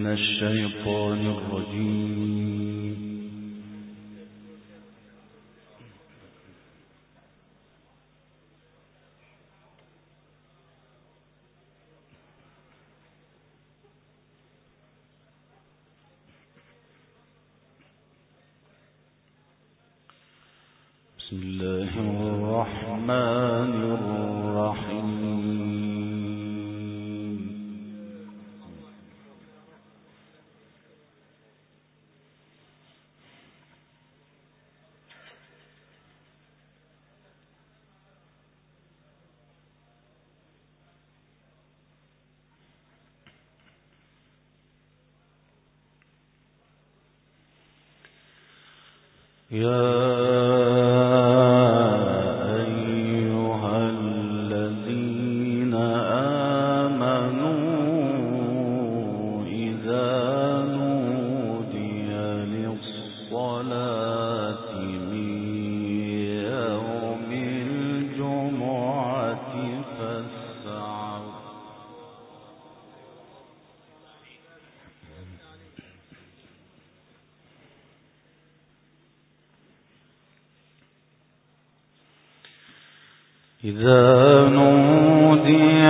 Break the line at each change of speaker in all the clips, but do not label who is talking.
الشيطان الرجيم. بسم الله الرحمن الرحيم. يا إذا نودي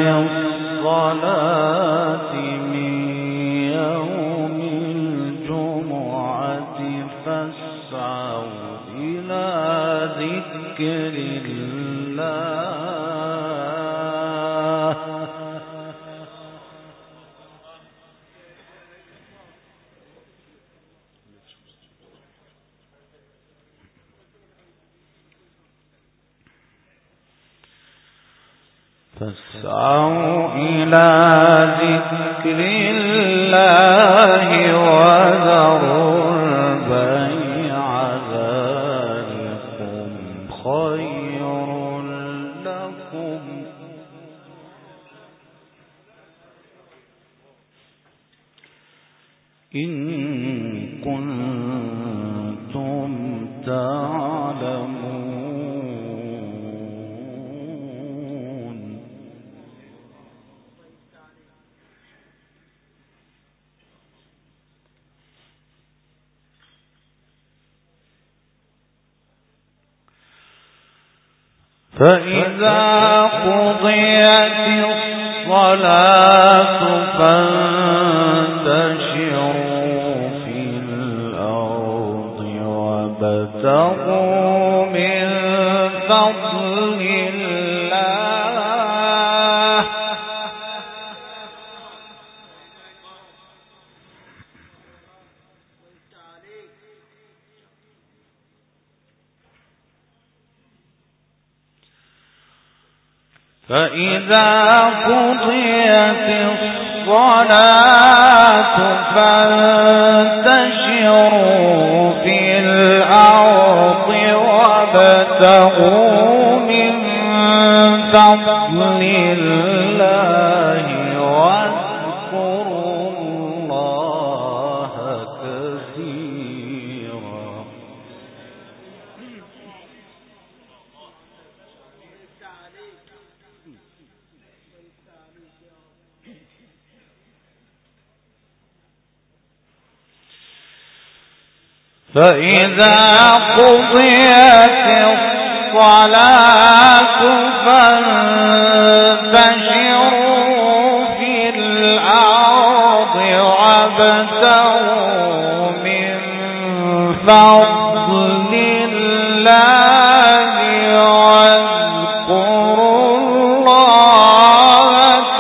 للصلاة من يوم الجمعة فاسعوا إلى ذكر الله وذروا البيع ذلكم خير لكم إن كنتم تعلمون. فإذا قضيت الصلاة فانتشروا في الأرض وابتغوا من فضل الله فإذا قضيت الصلاة فانتشروا في الأرض وابتغوا من فضل الله واذكروا الله كثيرا. فإذا قضيت الصلاة فانتشروا في الأرض وابتغوا من فضل الله واذكروا الله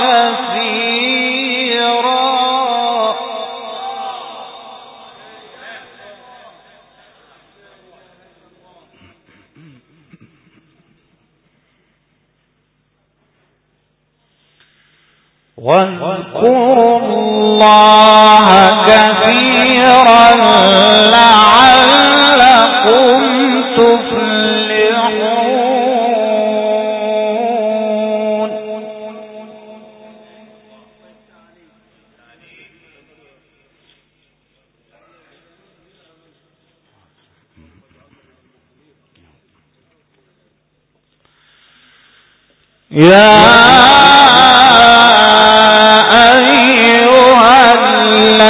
كثيرا. واذكروا الله كثيرا لعلكم تفلحون. يا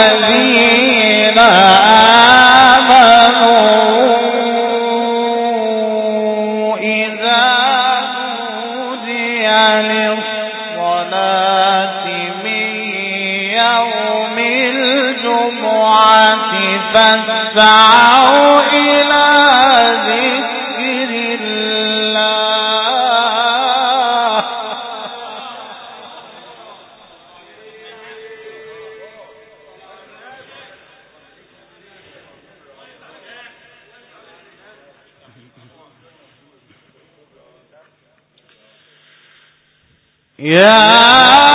فاسعوا إلى ذكر الله يا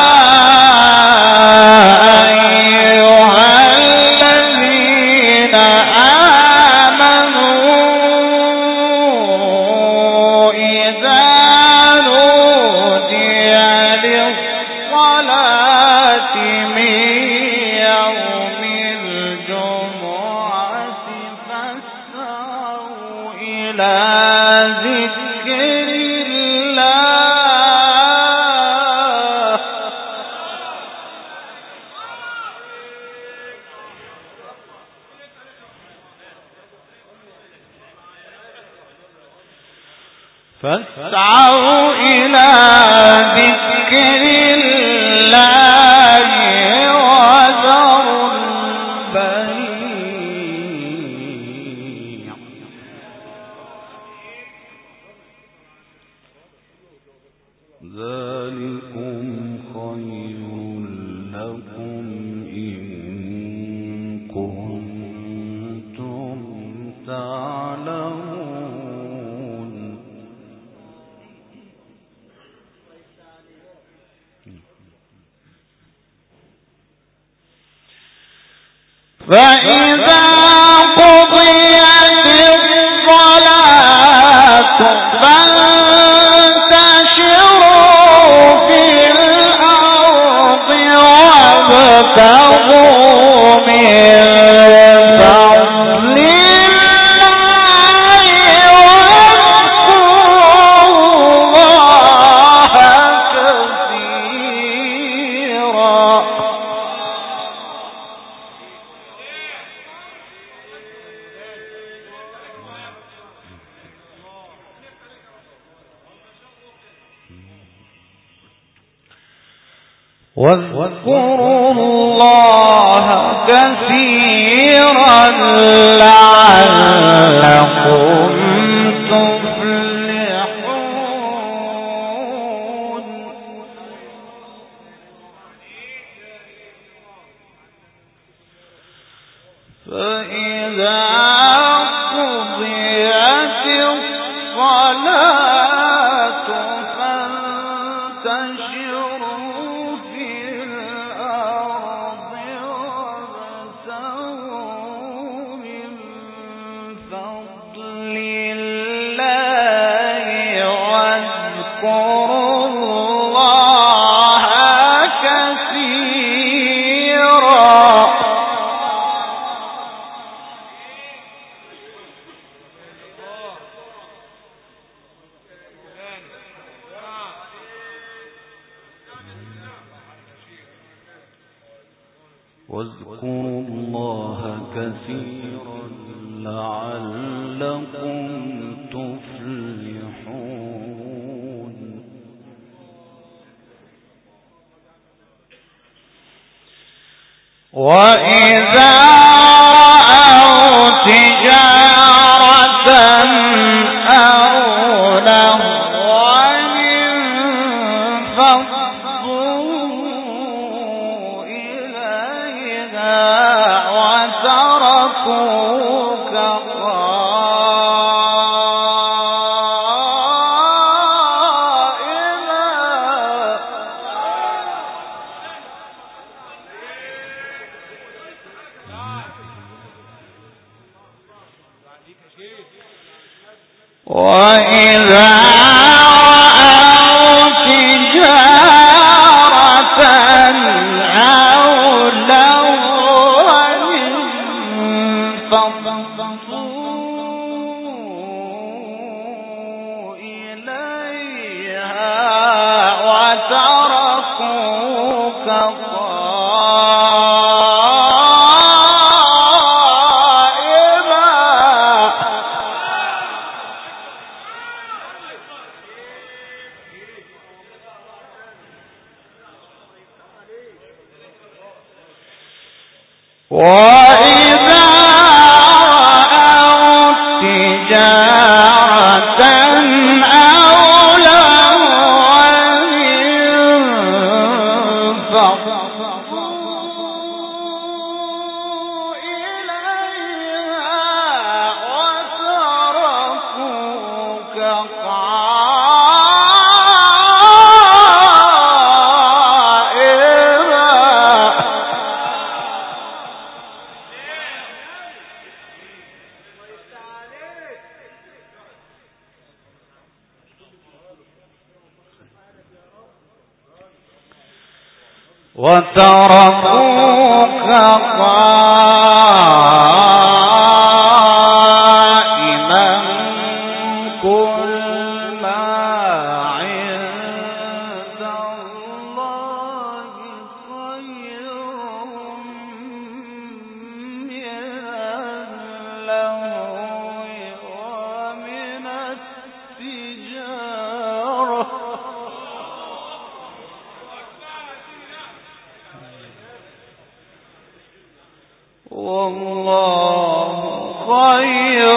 فاسعوا إلى ذكر الله وذروا البيع ذلكم خير لكم إن كنتم تعلمون فإذا قضيت الصلاة فانتشروا في الأرض وابتغوا من فضل الله واذكروا الله كثيرا واذكروا الله كثيرا لعلكم تفلحون فإذا قضيت الصلاة فانتشروا في الأرض وابتغوا من فضل الله واذكروا الله كثيرا واذكروا الله كثيرا لعلكم تفلحون وإذا رأوا تجارة أو لهوا انفضوا إليها وتركوك وإذا رأوا تجارة أو لهوا انفضوا إليها وتركوك وإذا وتركوك قائما قل ما عند الله خير من اللهو ومن التجارة والله خير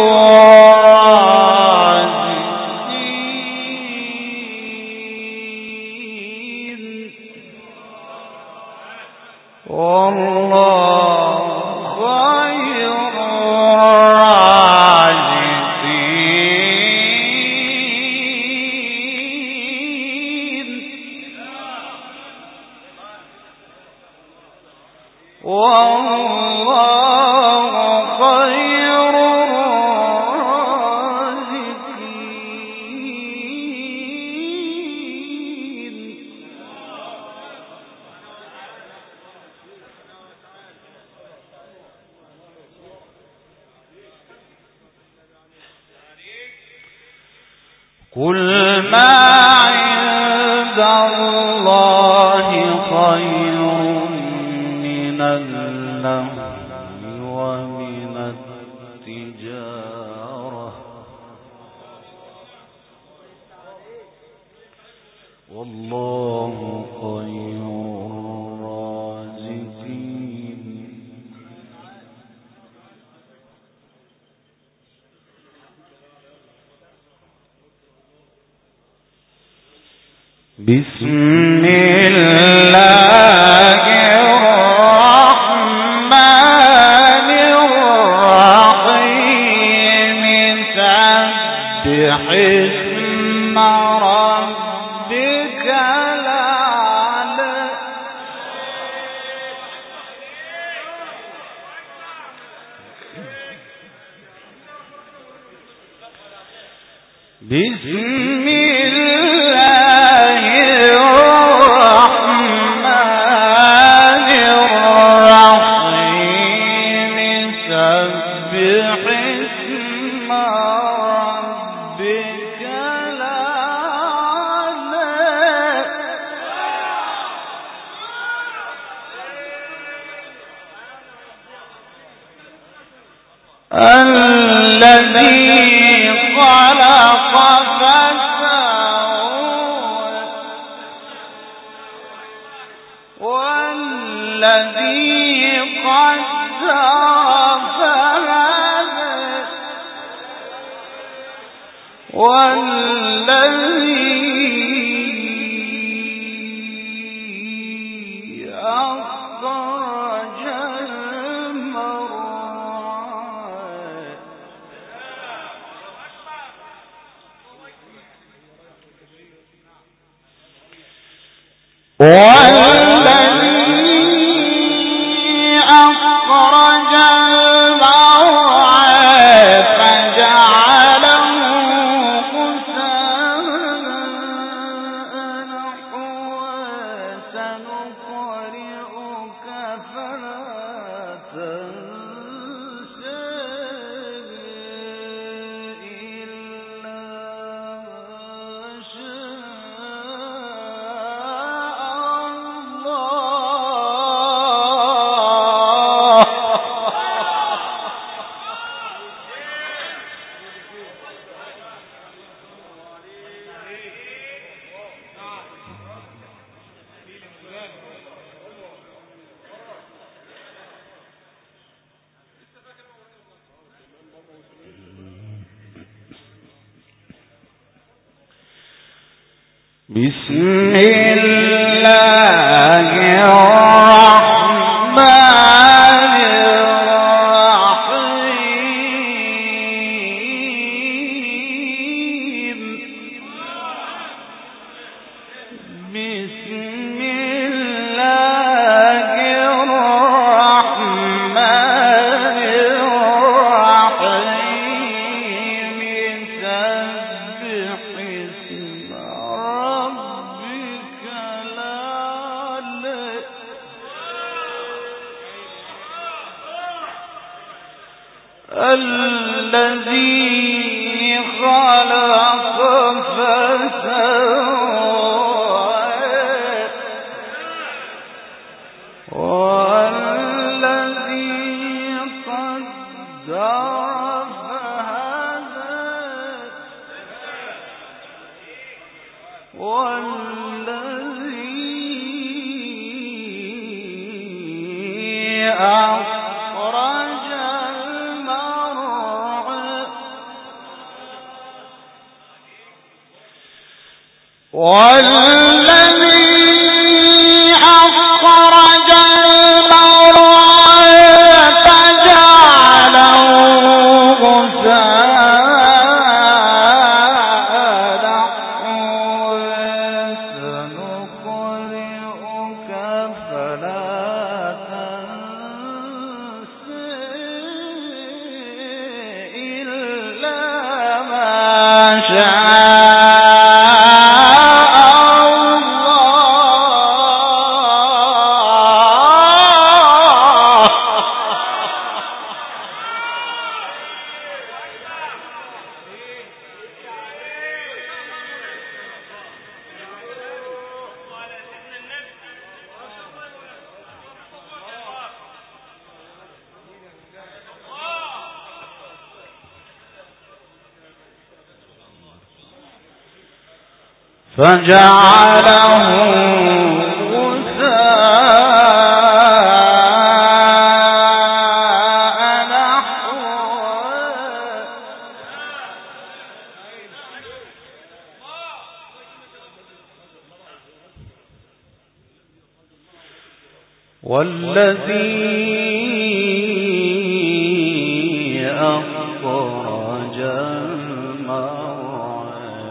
الرازقين والله خير الرازقين والله خير الرازقين قل ما عند الله خير من اللهو ومن التجارة والله خير الرازقين بسم الله الرحمن الرحيم سبح اسم ربك الأعلى بسم الله الرحمن الرحيم سبح اسم ربك الأعلى الذي خلق فسوى والذي قدر فهدى والذي أخرج المرعى والذي أخرج المرعى فجعله غثاء نحوا سنقرئك فلا تنسى إلا ما شاء الله بسم الله الرحمن الرحيم بسم الله الرحمن الرحيم سبح اسم ربك فجعله والذي أخرج المرعى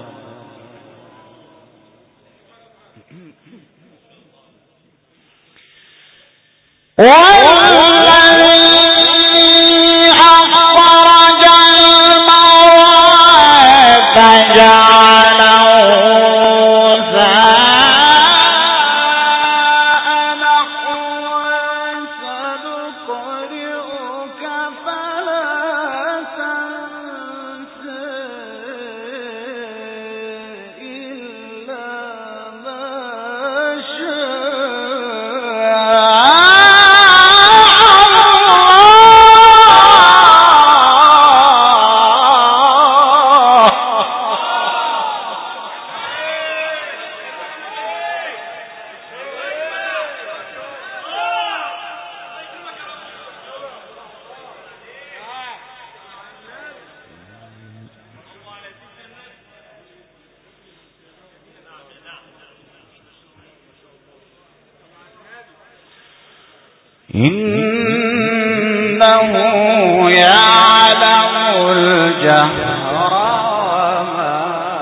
إنه يعلم الجهر وما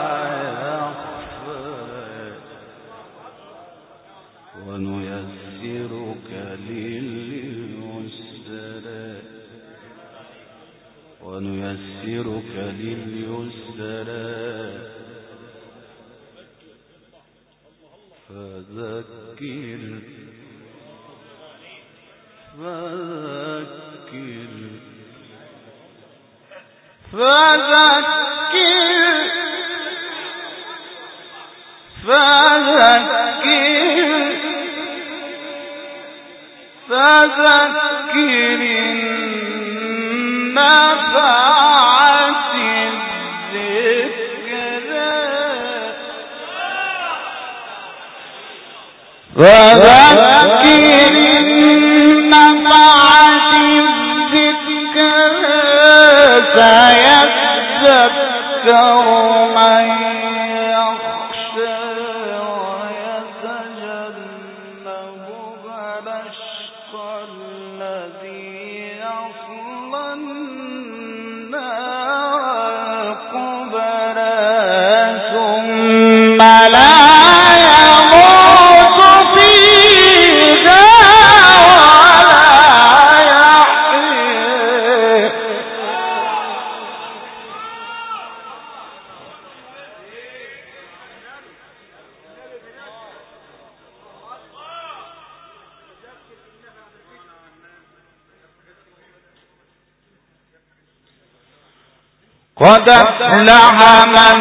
يخفى ونيسرك لليسرى فذكر فذكر النفعت الذكرى سيذكر من يخشى ويتجنبها الأشقى الذي يصلى النار الكبرى ثم لا يموت فيها ولا يحيى قد أفلح من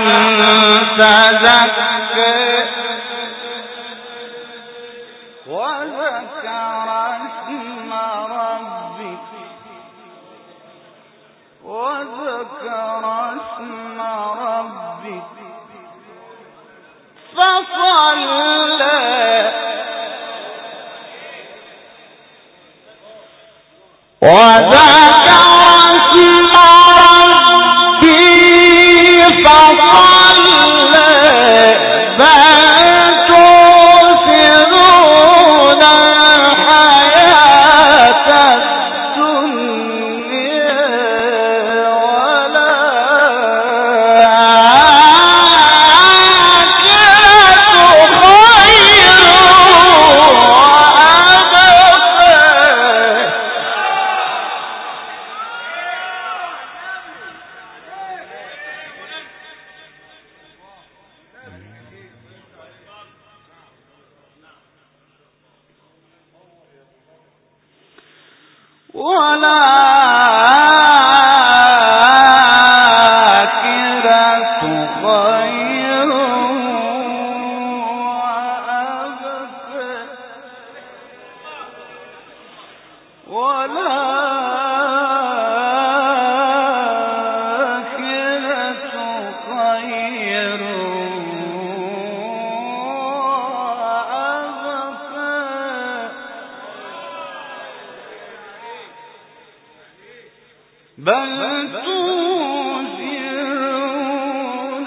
تزكى وذكر اسم ربك فصلى وذكر اسم ربي فصلى بل تؤثرون الحياة الدنيا والآخرة خير بل تؤثرون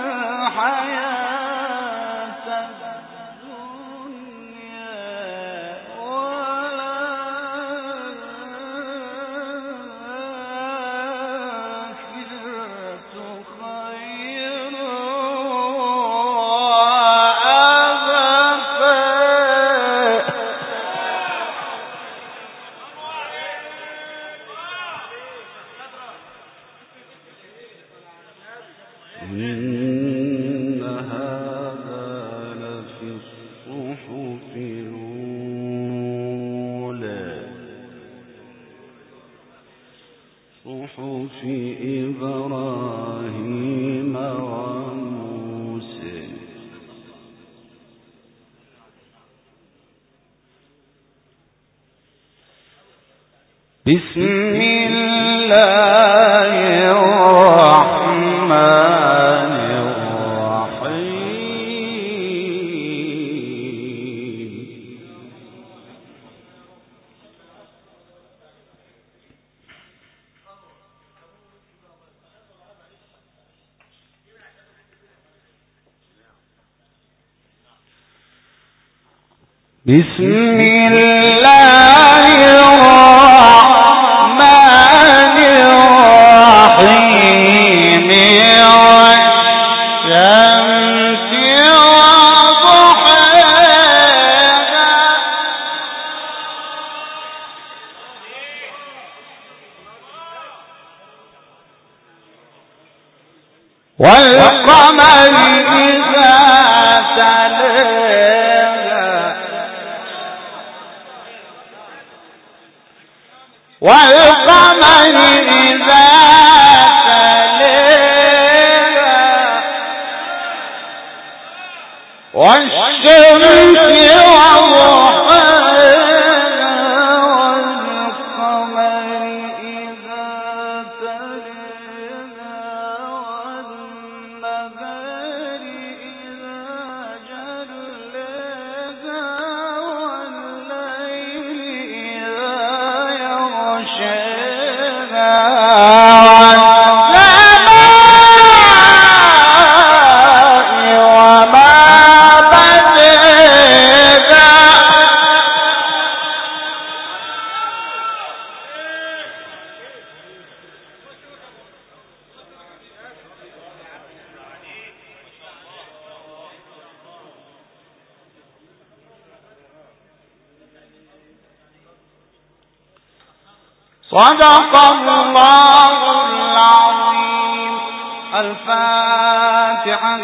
الحياة الدنيا والآخرة خير إن هذا لفي الصحف الأولى صحف إبراهيم وموسى بسم الله الرحمن الرحيم بسم الله الرحمن الرحيم والشمس وضحاها والقمر إذا تلاها والقمر إذا تلاها والشمس وضحاها والقمر إذا تلاها والنهار إذا جلاها والليل إذا يغشاها صدق الله العظيم. الفاتحة.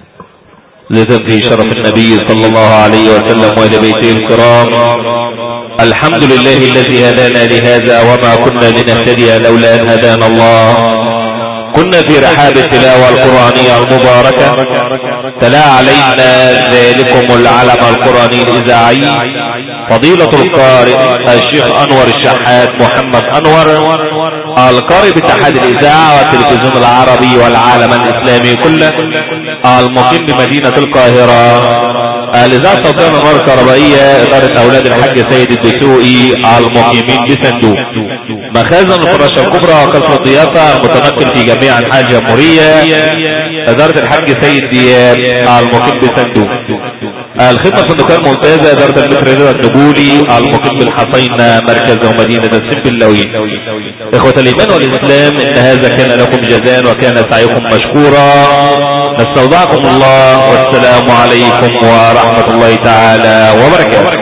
لتنفي شرف النبي صلى الله عليه وسلم وإلى بيته الكرام الحمد لله الذي هدانا لهذا وما كنا لنهتدي لولا ان هدانا الله. كنا في رحاب التلاوة القرآنية المباركة، تلا علينا ذلكم العلم القرآني الإذاعي فضيلة القارئ الشيخ أنور الشحات محمد أنور، القارئ باتحاد الإذاعة والتلفزيون العربي والعالم الإسلامي كله، المقيم بمدينة القاهرة. الإذاعة الصوتية والأنوار الكهربائية إدارة أولاد الحاج سيد الدسوقي المقيمين بصندوق. مخازن الفراشة الكبرى وقصر الضيافة المتنقل في جميع أنحاء الجمهورية إدارة الحاج سيد دياب المقيم بصندوق. الخدمة الصندوقية الممتازة إدارة المتر رضا النبولي المقيم بالحصينة مركز ومدينة السنبلاوي. إخوة الإيمان والإسلام، إن هذا كان لكم جزاء وكان سعيكم مشكورا. نستودعكم الله والسلام عليكم ورحمة الله تعالى وبركاته.